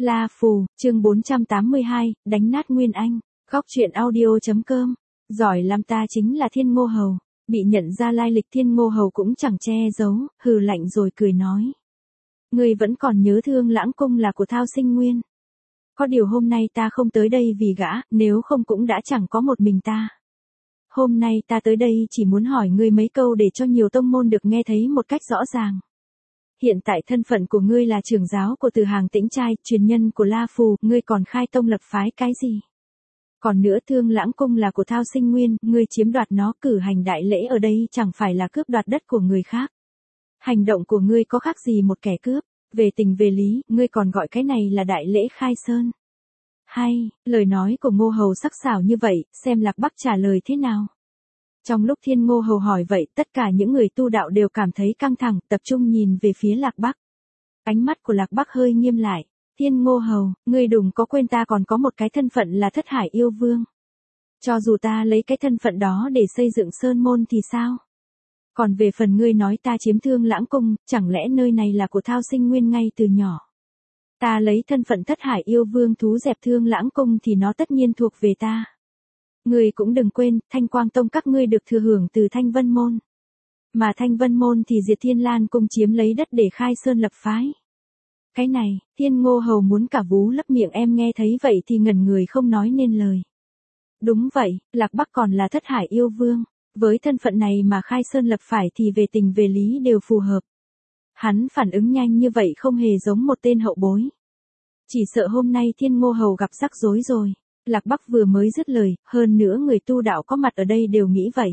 La Phù, chương 482, đánh nát Nguyên Anh. Góc truyện audio.com. Giỏi lắm, ta chính là Thiên Ngô Hầu. Bị nhận ra lai lịch Thiên Ngô Hầu cũng chẳng che giấu, hừ lạnh rồi cười nói. Ngươi vẫn còn nhớ Thương Lãng Cung là của Thao Sinh Nguyên. Có điều hôm nay ta không tới đây vì gã, nếu không cũng đã chẳng có một mình ta. Hôm nay ta tới đây chỉ muốn hỏi ngươi mấy câu để cho nhiều tông môn được nghe thấy một cách rõ ràng. Hiện tại thân phận của ngươi là trưởng giáo của Từ Hàng Tĩnh Trai, truyền nhân của La Phù, ngươi còn khai tông lập phái cái gì? Còn nữa, Thương Lãng Cung là của Thao Sinh Nguyên, ngươi chiếm đoạt nó, cử hành đại lễ ở đây chẳng phải là cướp đoạt đất của người khác. Hành động của ngươi có khác gì một kẻ cướp, về tình về lý, ngươi còn gọi cái này là đại lễ khai sơn. Hay, lời nói của Ngô Hầu sắc sảo như vậy, xem Lạc Bắc trả lời thế nào? Trong lúc Thiên Ngô Hầu hỏi vậy, tất cả những người tu đạo đều cảm thấy căng thẳng, tập trung nhìn về phía Lạc Bắc. Ánh mắt của Lạc Bắc hơi nghiêm lại. Thiên Ngô Hầu, ngươi đừng có quên ta còn có một cái thân phận là Thất Hải Yêu Vương. Cho dù ta lấy cái thân phận đó để xây dựng sơn môn thì sao? Còn về phần ngươi nói ta chiếm Thương Lãng Cung, chẳng lẽ nơi này là của Thao Sinh Nguyên ngay từ nhỏ? Ta lấy thân phận Thất Hải Yêu Vương thú dẹp Thương Lãng Cung thì nó tất nhiên thuộc về ta. Ngươi cũng đừng quên, Thanh Quang Tông các ngươi được thừa hưởng từ Thanh Vân Môn. Mà Thanh Vân Môn thì diệt Thiên Lan Cung chiếm lấy đất để khai sơn lập phái. Cái này, Thiên Ngô Hầu muốn cả vú lấp miệng, em nghe thấy vậy thì ngẩn người không nói nên lời. Đúng vậy, Lạc Bắc còn là Thất Hải Yêu Vương. Với thân phận này mà khai sơn lập phái thì về tình về lý đều phù hợp. Hắn phản ứng nhanh như vậy không hề giống một tên hậu bối. Chỉ sợ hôm nay Thiên Ngô Hầu gặp rắc rối rồi. Lạc Bắc vừa mới dứt lời, hơn nữa người tu đạo có mặt ở đây đều nghĩ vậy.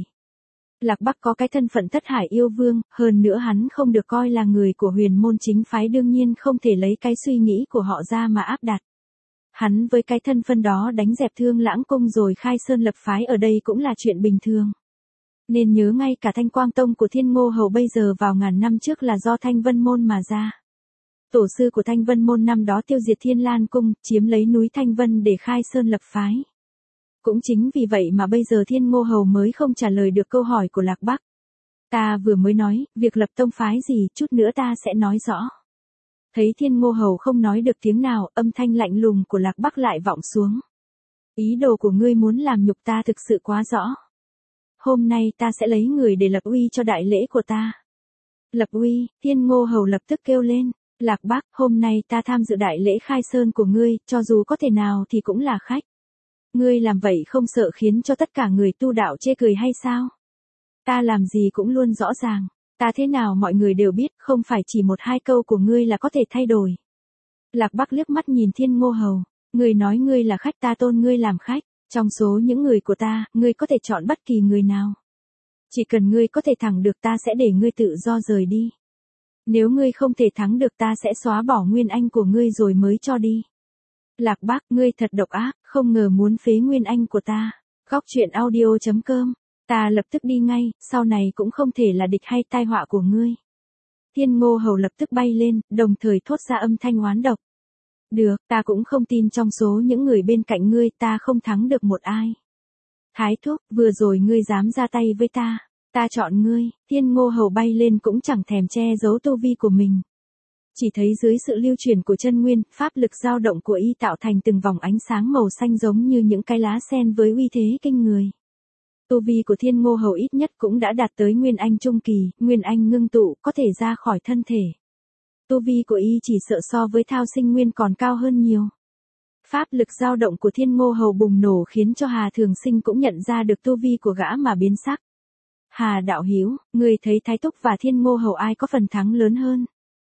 Lạc Bắc có cái thân phận Thất Hải Yêu Vương, hơn nữa hắn không được coi là người của huyền môn chính phái, đương nhiên không thể lấy cái suy nghĩ của họ ra mà áp đặt. Hắn với cái thân phận đó đánh dẹp Thương Lãng Cung rồi khai sơn lập phái ở đây cũng là chuyện bình thường. Nên nhớ ngay cả Thanh Quang Tông của Thiên Ngô Hầu bây giờ vào ngàn năm trước là do Thanh Vân Môn mà ra. Tổ sư của Thanh Vân Môn năm đó tiêu diệt Thiên Lan Cung, chiếm lấy núi Thanh Vân để khai sơn lập phái. Cũng chính vì vậy mà bây giờ Thiên Ngô Hầu mới không trả lời được câu hỏi của Lạc Bắc. Ta vừa mới nói, việc lập tông phái gì, chút nữa ta sẽ nói rõ. Thấy Thiên Ngô Hầu không nói được tiếng nào, âm thanh lạnh lùng của Lạc Bắc lại vọng xuống. Ý đồ của ngươi muốn làm nhục ta thực sự quá rõ. Hôm nay ta sẽ lấy người để lập uy cho đại lễ của ta. Lập uy, Thiên Ngô Hầu lập tức kêu lên. Lạc Bắc, hôm nay ta tham dự đại lễ khai sơn của ngươi, cho dù có thể nào thì cũng là khách. Ngươi làm vậy không sợ khiến cho tất cả người tu đạo chê cười hay sao? Ta làm gì cũng luôn rõ ràng, ta thế nào mọi người đều biết, không phải chỉ một hai câu của ngươi là có thể thay đổi. Lạc Bắc liếc mắt nhìn Thiên Ngô Hầu, ngươi nói ngươi là khách, ta tôn ngươi làm khách, trong số những người của ta, ngươi có thể chọn bất kỳ người nào. Chỉ cần ngươi có thể thắng được ta sẽ để ngươi tự do rời đi. Nếu ngươi không thể thắng được ta sẽ xóa bỏ Nguyên Anh của ngươi rồi mới cho đi. Lạc Bắc, ngươi thật độc ác, không ngờ muốn phế Nguyên Anh của ta. Góc truyện audio.com. Ta lập tức đi ngay, sau này cũng không thể là địch hay tai họa của ngươi. Thiên Ngô Hầu lập tức bay lên, đồng thời thốt ra âm thanh oán độc. Được, ta cũng không tin trong số những người bên cạnh ngươi ta không thắng được một ai. Thái thúc, vừa rồi ngươi dám ra tay với ta. Ta chọn ngươi. Thiên Ngô Hầu bay lên cũng chẳng thèm che giấu tu vi của mình. Chỉ thấy dưới sự lưu chuyển của chân nguyên, pháp lực dao động của y tạo thành từng vòng ánh sáng màu xanh giống như những cái lá sen với uy thế kinh người. Tu vi của Thiên Ngô Hầu ít nhất cũng đã đạt tới Nguyên Anh trung kỳ, Nguyên Anh ngưng tụ, có thể ra khỏi thân thể. Tu vi của y chỉ sợ so với Thao Sinh Nguyên còn cao hơn nhiều. Pháp lực dao động của Thiên Ngô Hầu bùng nổ khiến cho Hà Thường Sinh cũng nhận ra được tu vi của gã mà biến sắc. Hà đạo hữu, người thấy Thái Túc và Thiên Ngô Hầu ai có phần thắng lớn hơn?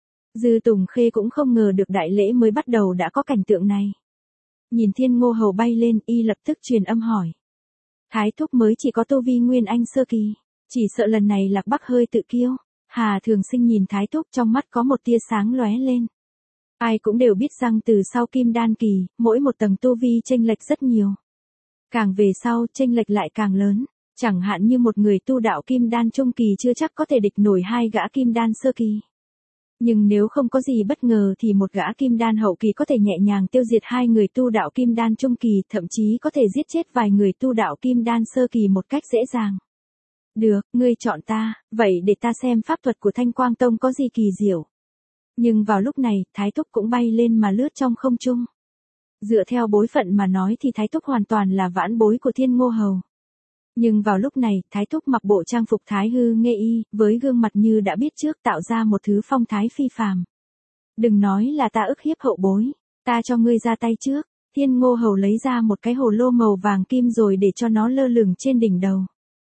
Dư Tùng Khê cũng không ngờ được đại lễ mới bắt đầu đã có cảnh tượng này. Nhìn Thiên Ngô Hầu bay lên, y lập tức truyền âm hỏi. Thái Thúc mới chỉ có tu vi Nguyên Anh sơ kỳ, chỉ sợ lần này Lạc Bắc hơi tự kiêu. Hà Thường Sinh nhìn Thái Thúc trong mắt có một tia sáng lóe lên. Ai cũng đều biết rằng từ sau Kim Đan kỳ, mỗi một tầng tu vi chênh lệch rất nhiều. Càng về sau chênh lệch lại càng lớn. Chẳng hạn như một người tu đạo Kim Đan trung kỳ chưa chắc có thể địch nổi hai gã Kim Đan sơ kỳ. Nhưng nếu không có gì bất ngờ thì một gã Kim Đan hậu kỳ có thể nhẹ nhàng tiêu diệt hai người tu đạo Kim Đan trung kỳ, thậm chí có thể giết chết vài người tu đạo Kim Đan sơ kỳ một cách dễ dàng. Được, ngươi chọn ta, vậy để ta xem pháp thuật của Thanh Quang Tông có gì kỳ diệu. Nhưng vào lúc này, Thái Túc cũng bay lên mà lướt trong không trung. Dựa theo bối phận mà nói thì Thái Túc hoàn toàn là vãn bối của Thiên Ngô Hầu. Nhưng vào lúc này, Thái Túc mặc bộ trang phục Thái Hư Nghê Y, với gương mặt như đã biết trước tạo ra một thứ phong thái phi phàm. Đừng nói là ta ức hiếp hậu bối, ta cho ngươi ra tay trước. Thiên Ngô Hầu lấy ra một cái hồ lô màu vàng kim rồi để cho nó lơ lửng trên đỉnh đầu.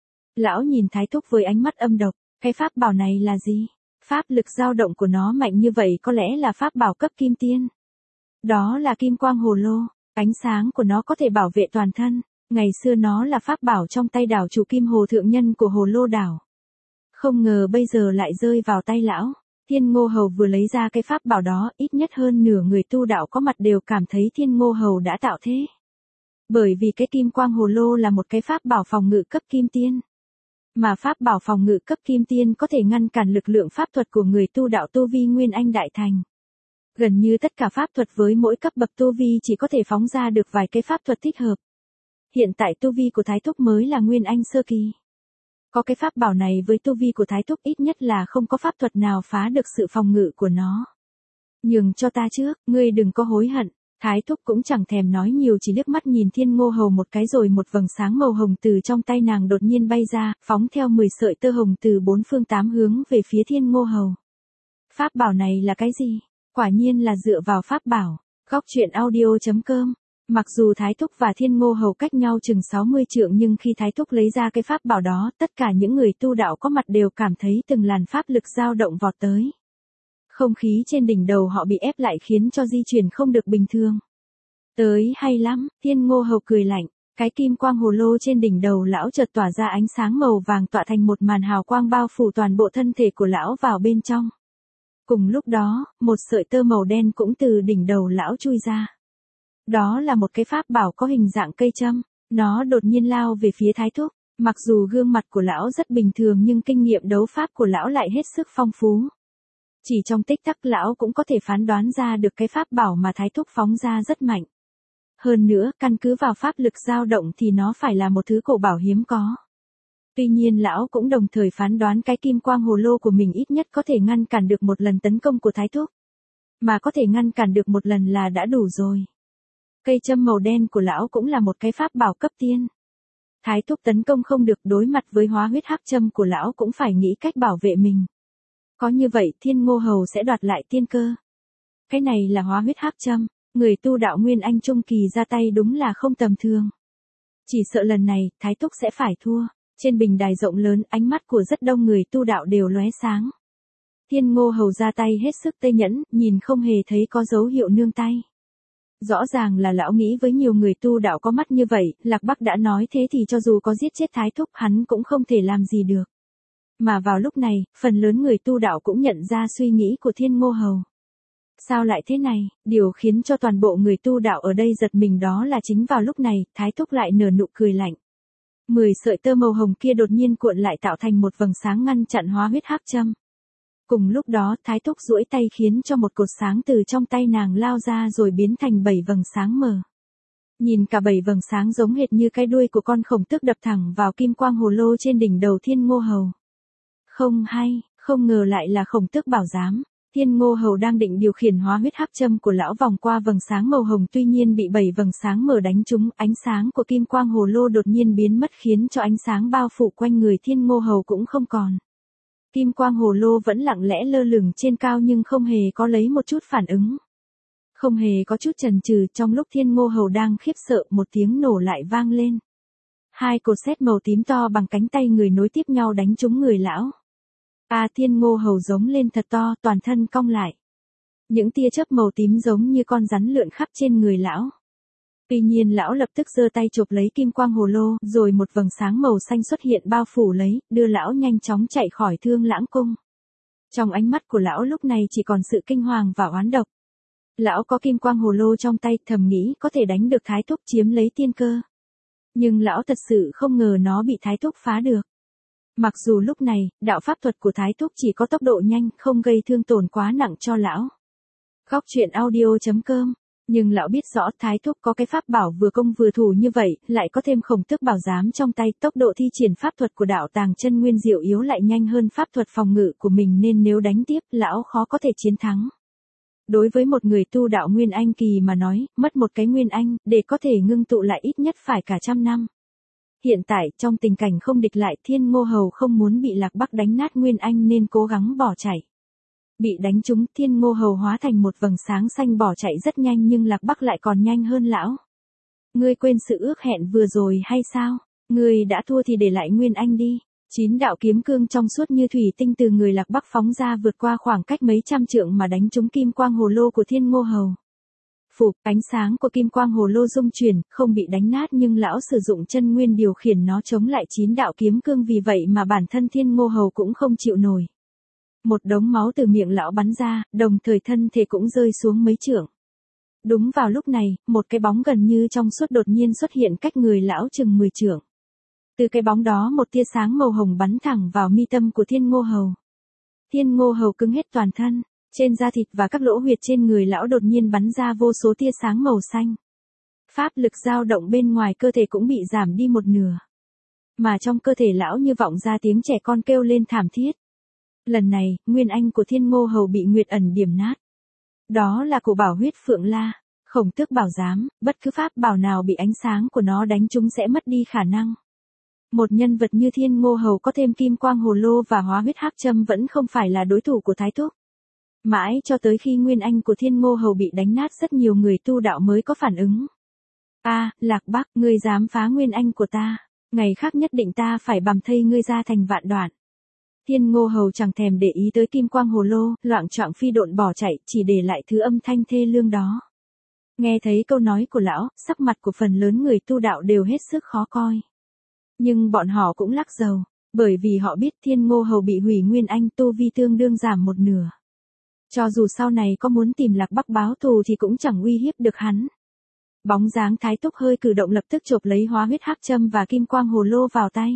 Lão nhìn Thái Túc với ánh mắt âm độc, cái pháp bảo này là gì? Pháp lực dao động của nó mạnh như vậy có lẽ là pháp bảo cấp kim tiên. Đó là kim quang hồ lô, ánh sáng của nó có thể bảo vệ toàn thân. Ngày xưa nó là pháp bảo trong tay đảo chủ Kim Hồ thượng nhân của Hồ Lô đảo. Không ngờ bây giờ lại rơi vào tay lão. Thiên Ngô Hầu vừa lấy ra cái pháp bảo đó, ít nhất hơn nửa người tu đạo có mặt đều cảm thấy Thiên Ngô Hầu đã tạo thế. Bởi vì cái kim quang hồ lô là một cái pháp bảo phòng ngự cấp kim tiên. Mà pháp bảo phòng ngự cấp kim tiên có thể ngăn cản lực lượng pháp thuật của người tu đạo tu vi Nguyên Anh Đại Thành. Gần như tất cả pháp thuật với mỗi cấp bậc tu vi chỉ có thể phóng ra được vài cái pháp thuật thích hợp. Hiện tại tu vi của Thái Túc mới là Nguyên Anh sơ kỳ. Có cái pháp bảo này với tu vi của Thái Túc ít nhất là không có pháp thuật nào phá được sự phòng ngự của nó. Nhường cho ta trước, ngươi đừng có hối hận. Thái Túc cũng chẳng thèm nói nhiều, chỉ liếc mắt nhìn Thiên Ngô Hầu một cái rồi một vầng sáng màu hồng từ trong tay nàng đột nhiên bay ra, phóng theo 10 sợi tơ hồng từ bốn phương tám hướng về phía Thiên Ngô Hầu. Pháp bảo này là cái gì? Quả nhiên là dựa vào pháp bảo. Góc truyện audio.com. Mặc dù Thái Túc và Thiên Ngô Hầu cách nhau chừng 60 trượng nhưng khi Thái Túc lấy ra cái pháp bảo đó, tất cả những người tu đạo có mặt đều cảm thấy từng làn pháp lực dao động vọt tới. Không khí trên đỉnh đầu họ bị ép lại khiến cho di chuyển không được bình thường. Tới hay lắm, Thiên Ngô Hầu cười lạnh, cái kim quang hồ lô trên đỉnh đầu lão chợt tỏa ra ánh sáng màu vàng tỏa thành một màn hào quang bao phủ toàn bộ thân thể của lão vào bên trong. Cùng lúc đó, một sợi tơ màu đen cũng từ đỉnh đầu lão chui ra. Đó là một cái pháp bảo có hình dạng cây châm, nó đột nhiên lao về phía Thái Túc. Mặc dù gương mặt của lão rất bình thường nhưng kinh nghiệm đấu pháp của lão lại hết sức phong phú. Chỉ trong tích tắc lão cũng có thể phán đoán ra được cái pháp bảo mà Thái Túc phóng ra rất mạnh. Hơn nữa, căn cứ vào pháp lực dao động thì nó phải là một thứ cổ bảo hiếm có. Tuy nhiên lão cũng đồng thời phán đoán cái kim quang hồ lô của mình ít nhất có thể ngăn cản được một lần tấn công của Thái Túc. Mà có thể ngăn cản được một lần là đã đủ rồi. Cây châm màu đen của lão cũng là một cái pháp bảo cấp tiên. Thái Túc tấn công không được, đối mặt với hóa huyết hắc châm của lão cũng phải nghĩ cách bảo vệ mình. Có như vậy Thiên Ngô Hầu sẽ đoạt lại tiên cơ. Cái này là hóa huyết hắc châm, người tu đạo Nguyên Anh trung kỳ ra tay đúng là không tầm thường. Chỉ sợ lần này Thái Túc sẽ phải thua. Trên bình đài rộng lớn ánh mắt của rất đông người tu đạo đều lóe sáng. Thiên Ngô Hầu ra tay hết sức tê nhẫn, nhìn không hề thấy có dấu hiệu nương tay. Rõ ràng là lão nghĩ với nhiều người tu đạo có mắt như vậy, Lạc Bắc đã nói thế thì cho dù có giết chết Thái Túc hắn cũng không thể làm gì được. Mà vào lúc này, phần lớn người tu đạo cũng nhận ra suy nghĩ của Thiên Ngô Hầu. Sao lại thế này? Điều khiến cho toàn bộ người tu đạo ở đây giật mình đó là chính vào lúc này, Thái Túc lại nở nụ cười lạnh. 10 sợi tơ màu hồng kia đột nhiên cuộn lại tạo thành một vầng sáng ngăn chặn hóa huyết hắc châm. Cùng lúc đó Thái Túc duỗi tay khiến cho một cột sáng từ trong tay nàng lao ra rồi biến thành 7 vầng sáng mờ. Nhìn cả 7 vầng sáng giống hệt như cái đuôi của con khổng tước đập thẳng vào kim quang hồ lô trên đỉnh đầu Thiên Ngô Hầu. Không hay, không ngờ lại là khổng tước bảo giám. Thiên Ngô Hầu đang định điều khiển hóa huyết hắc châm của lão vòng qua vầng sáng màu hồng, tuy nhiên bị 7 vầng sáng mờ đánh trúng, ánh sáng của kim quang hồ lô đột nhiên biến mất khiến cho ánh sáng bao phủ quanh người Thiên Ngô Hầu cũng không còn. Kim quang hồ lô vẫn lặng lẽ lơ lửng trên cao nhưng không hề có lấy một chút phản ứng. Không hề có chút chần chừ, trong lúc Thiên Ngô Hầu đang khiếp sợ một tiếng nổ lại vang lên. Hai cột sét màu tím to bằng cánh tay người nối tiếp nhau đánh trúng người lão. Thiên Ngô Hầu giống lên thật to, toàn thân cong lại. Những tia chớp màu tím giống như con rắn lượn khắp trên người lão. Tuy nhiên lão lập tức giơ tay chộp lấy kim quang hồ lô, rồi một vầng sáng màu xanh xuất hiện bao phủ lấy, đưa lão nhanh chóng chạy khỏi Thương Lãng Cung. Trong ánh mắt của lão lúc này chỉ còn sự kinh hoàng và oán độc. Lão có kim quang hồ lô trong tay, thầm nghĩ có thể đánh được Thái Túc chiếm lấy tiên cơ. Nhưng lão thật sự không ngờ nó bị Thái Túc phá được. Mặc dù lúc này, đạo pháp thuật của Thái Túc chỉ có tốc độ nhanh, không gây thương tổn quá nặng cho lão. Góc truyện audio.com. Nhưng lão biết rõ Thái Túc có cái pháp bảo vừa công vừa thủ như vậy, lại có thêm khổng tước bảo giám trong tay, tốc độ thi triển pháp thuật của đạo tàng chân nguyên diệu yếu lại nhanh hơn pháp thuật phòng ngự của mình nên nếu đánh tiếp, lão khó có thể chiến thắng. Đối với một người tu đạo Nguyên Anh kỳ mà nói, mất một cái Nguyên Anh, để có thể ngưng tụ lại ít nhất phải cả 100 năm. Hiện tại, trong tình cảnh không địch lại, Thiên Ngô Hầu không muốn bị Lạc Bắc đánh nát Nguyên Anh nên cố gắng bỏ chạy. Bị đánh trúng, Thiên Ngô Hầu hóa thành một vầng sáng xanh bỏ chạy rất nhanh nhưng Lạc Bắc lại còn nhanh hơn lão. Ngươi quên sự ước hẹn vừa rồi hay sao? Ngươi đã thua thì để lại Nguyên Anh đi. 9 đạo kiếm cương trong suốt như thủy tinh từ người Lạc Bắc phóng ra vượt qua khoảng cách mấy trăm trượng mà đánh trúng kim quang hồ lô của Thiên Ngô Hầu. Phụp, ánh sáng của kim quang hồ lô rung chuyển, không bị đánh nát nhưng lão sử dụng chân nguyên điều khiển nó chống lại 9 đạo kiếm cương, vì vậy mà bản thân Thiên Ngô Hầu cũng không chịu nổi. Một đống máu từ miệng lão bắn ra, đồng thời thân thể cũng rơi xuống mấy trượng. Đúng vào lúc này, một cái bóng gần như trong suốt đột nhiên xuất hiện cách người lão chừng 10 trượng. Từ cái bóng đó một tia sáng màu hồng bắn thẳng vào mi tâm của Thiên Ngô Hầu. Thiên Ngô Hầu cứng hết toàn thân, trên da thịt và các lỗ huyệt trên người lão đột nhiên bắn ra vô số tia sáng màu xanh. Pháp lực dao động bên ngoài cơ thể cũng bị giảm đi một nửa. Mà trong cơ thể lão như vọng ra tiếng trẻ con kêu lên thảm thiết. Lần này, Nguyên Anh của Thiên Ngô Hầu bị Nguyệt ẩn điểm nát. Đó là cổ bảo huyết phượng la, Khổng Tước bảo giám, bất cứ pháp bảo nào bị ánh sáng của nó đánh trúng sẽ mất đi khả năng. Một nhân vật như Thiên Ngô Hầu có thêm kim quang hồ lô và hóa huyết hắc châm vẫn không phải là đối thủ của Thái Thúc. Mãi cho tới khi Nguyên Anh của Thiên Ngô Hầu bị đánh nát rất nhiều người tu đạo mới có phản ứng. Lạc Bắc, ngươi dám phá Nguyên Anh của ta, ngày khác nhất định ta phải bằm thây ngươi ra thành vạn đoạn. Thiên Ngô Hầu chẳng thèm để ý tới kim quang hồ lô, loạng choạng phi độn bỏ chạy, chỉ để lại thứ âm thanh thê lương đó. Nghe thấy câu nói của lão, sắc mặt của phần lớn người tu đạo đều hết sức khó coi. Nhưng bọn họ cũng lắc đầu, bởi vì họ biết Thiên Ngô Hầu bị hủy Nguyên Anh, tu vi tương đương giảm một nửa. Cho dù sau này có muốn tìm Lạc Bắc báo thù thì cũng chẳng uy hiếp được hắn. Bóng dáng Thái Túc hơi cử động lập tức chộp lấy hóa huyết hắc châm và kim quang hồ lô vào tay.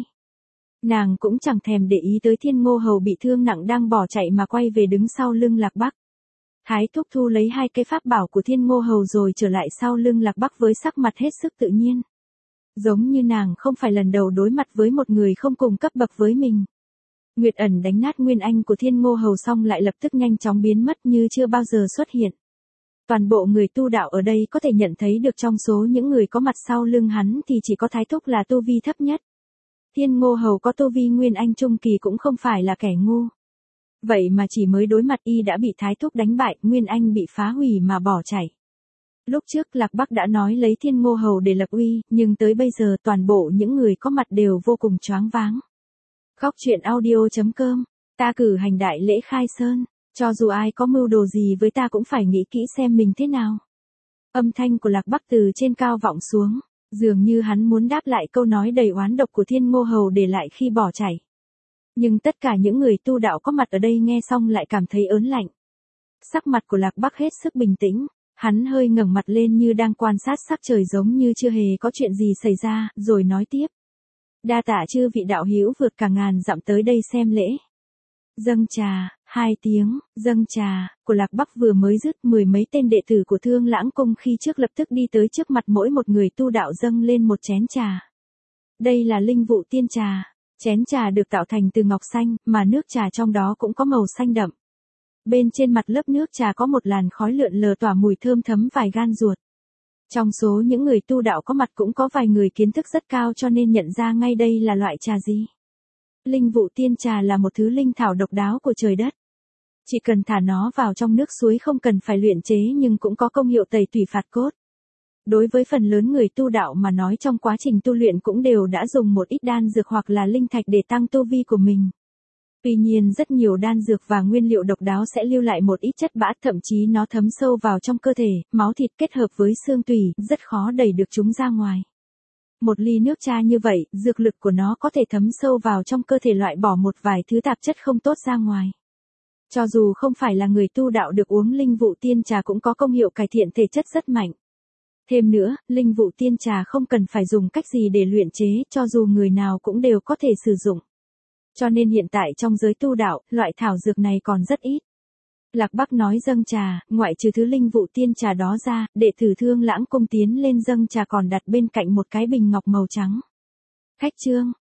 Nàng cũng chẳng thèm để ý tới Thiên Ngô Hầu bị thương nặng đang bỏ chạy mà quay về đứng sau lưng Lạc Bắc. Thái Thúc thu lấy 2 cái pháp bảo của Thiên Ngô Hầu rồi trở lại sau lưng Lạc Bắc với sắc mặt hết sức tự nhiên. Giống như nàng không phải lần đầu đối mặt với một người không cùng cấp bậc với mình. Nguyệt ẩn đánh nát Nguyên Anh của Thiên Ngô Hầu xong lại lập tức nhanh chóng biến mất như chưa bao giờ xuất hiện. Toàn bộ người tu đạo ở đây có thể nhận thấy được trong số những người có mặt sau lưng hắn thì chỉ có Thái Thúc là tu vi thấp nhất. Thiên Ngô Hầu có tu vi Nguyên Anh trung kỳ cũng không phải là kẻ ngu. Vậy mà chỉ mới đối mặt y đã bị Thái Thúc đánh bại, Nguyên Anh bị phá hủy mà bỏ chạy. Lúc trước Lạc Bắc đã nói lấy Thiên Ngô Hầu để lập uy, nhưng tới bây giờ toàn bộ những người có mặt đều vô cùng choáng váng. Khóc chuyện audio.com, ta cử hành đại lễ khai sơn, cho dù ai có mưu đồ gì với ta cũng phải nghĩ kỹ xem mình thế nào. Âm thanh của Lạc Bắc từ trên cao vọng xuống, dường như hắn muốn đáp lại câu nói đầy oán độc của Thiên Ngô Hầu để lại khi bỏ chạy. Nhưng tất cả những người tu đạo có mặt ở đây nghe xong lại cảm thấy ớn lạnh. Sắc mặt của Lạc Bắc hết sức bình tĩnh, hắn hơi ngẩng mặt lên như đang quan sát sắc trời giống như chưa hề có chuyện gì xảy ra, rồi nói tiếp. Đa tạ chư vị đạo hữu vượt cả ngàn dặm tới đây xem lễ. Dâng trà, 2 tiếng, dâng trà, của Lạc Bắc vừa mới dứt, 10 mấy tên đệ tử của Thương Lãng Cung khi trước lập tức đi tới trước mặt mỗi một người tu đạo dâng lên một chén trà. Đây là linh vụ tiên trà, chén trà được tạo thành từ ngọc xanh, mà nước trà trong đó cũng có màu xanh đậm. Bên trên mặt lớp nước trà có một làn khói lượn lờ tỏa mùi thơm thấm vài gan ruột. Trong số những người tu đạo có mặt cũng có vài người kiến thức rất cao cho nên nhận ra ngay đây là loại trà gì. Linh vụ tiên trà là một thứ linh thảo độc đáo của trời đất. Chỉ cần thả nó vào trong nước suối không cần phải luyện chế nhưng cũng có công hiệu tẩy tủy phạt cốt. Đối với phần lớn người tu đạo mà nói trong quá trình tu luyện cũng đều đã dùng một ít đan dược hoặc là linh thạch để tăng tu vi của mình. Tuy nhiên rất nhiều đan dược và nguyên liệu độc đáo sẽ lưu lại một ít chất bã, thậm chí nó thấm sâu vào trong cơ thể, máu thịt kết hợp với xương tủy, rất khó đẩy được chúng ra ngoài. Một ly nước trà như vậy, dược lực của nó có thể thấm sâu vào trong cơ thể loại bỏ một vài thứ tạp chất không tốt ra ngoài. Cho dù không phải là người tu đạo được uống linh vụ tiên trà cũng có công hiệu cải thiện thể chất rất mạnh. Thêm nữa, linh vụ tiên trà không cần phải dùng cách gì để luyện chế, cho dù người nào cũng đều có thể sử dụng. Cho nên hiện tại trong giới tu đạo, loại thảo dược này còn rất ít. Lạc Bắc nói dâng trà, ngoại trừ thứ linh vụ tiên trà đó ra, đệ tử Thương Lãng Cung tiến lên dâng trà còn đặt bên cạnh một cái bình ngọc màu trắng. Khách trương,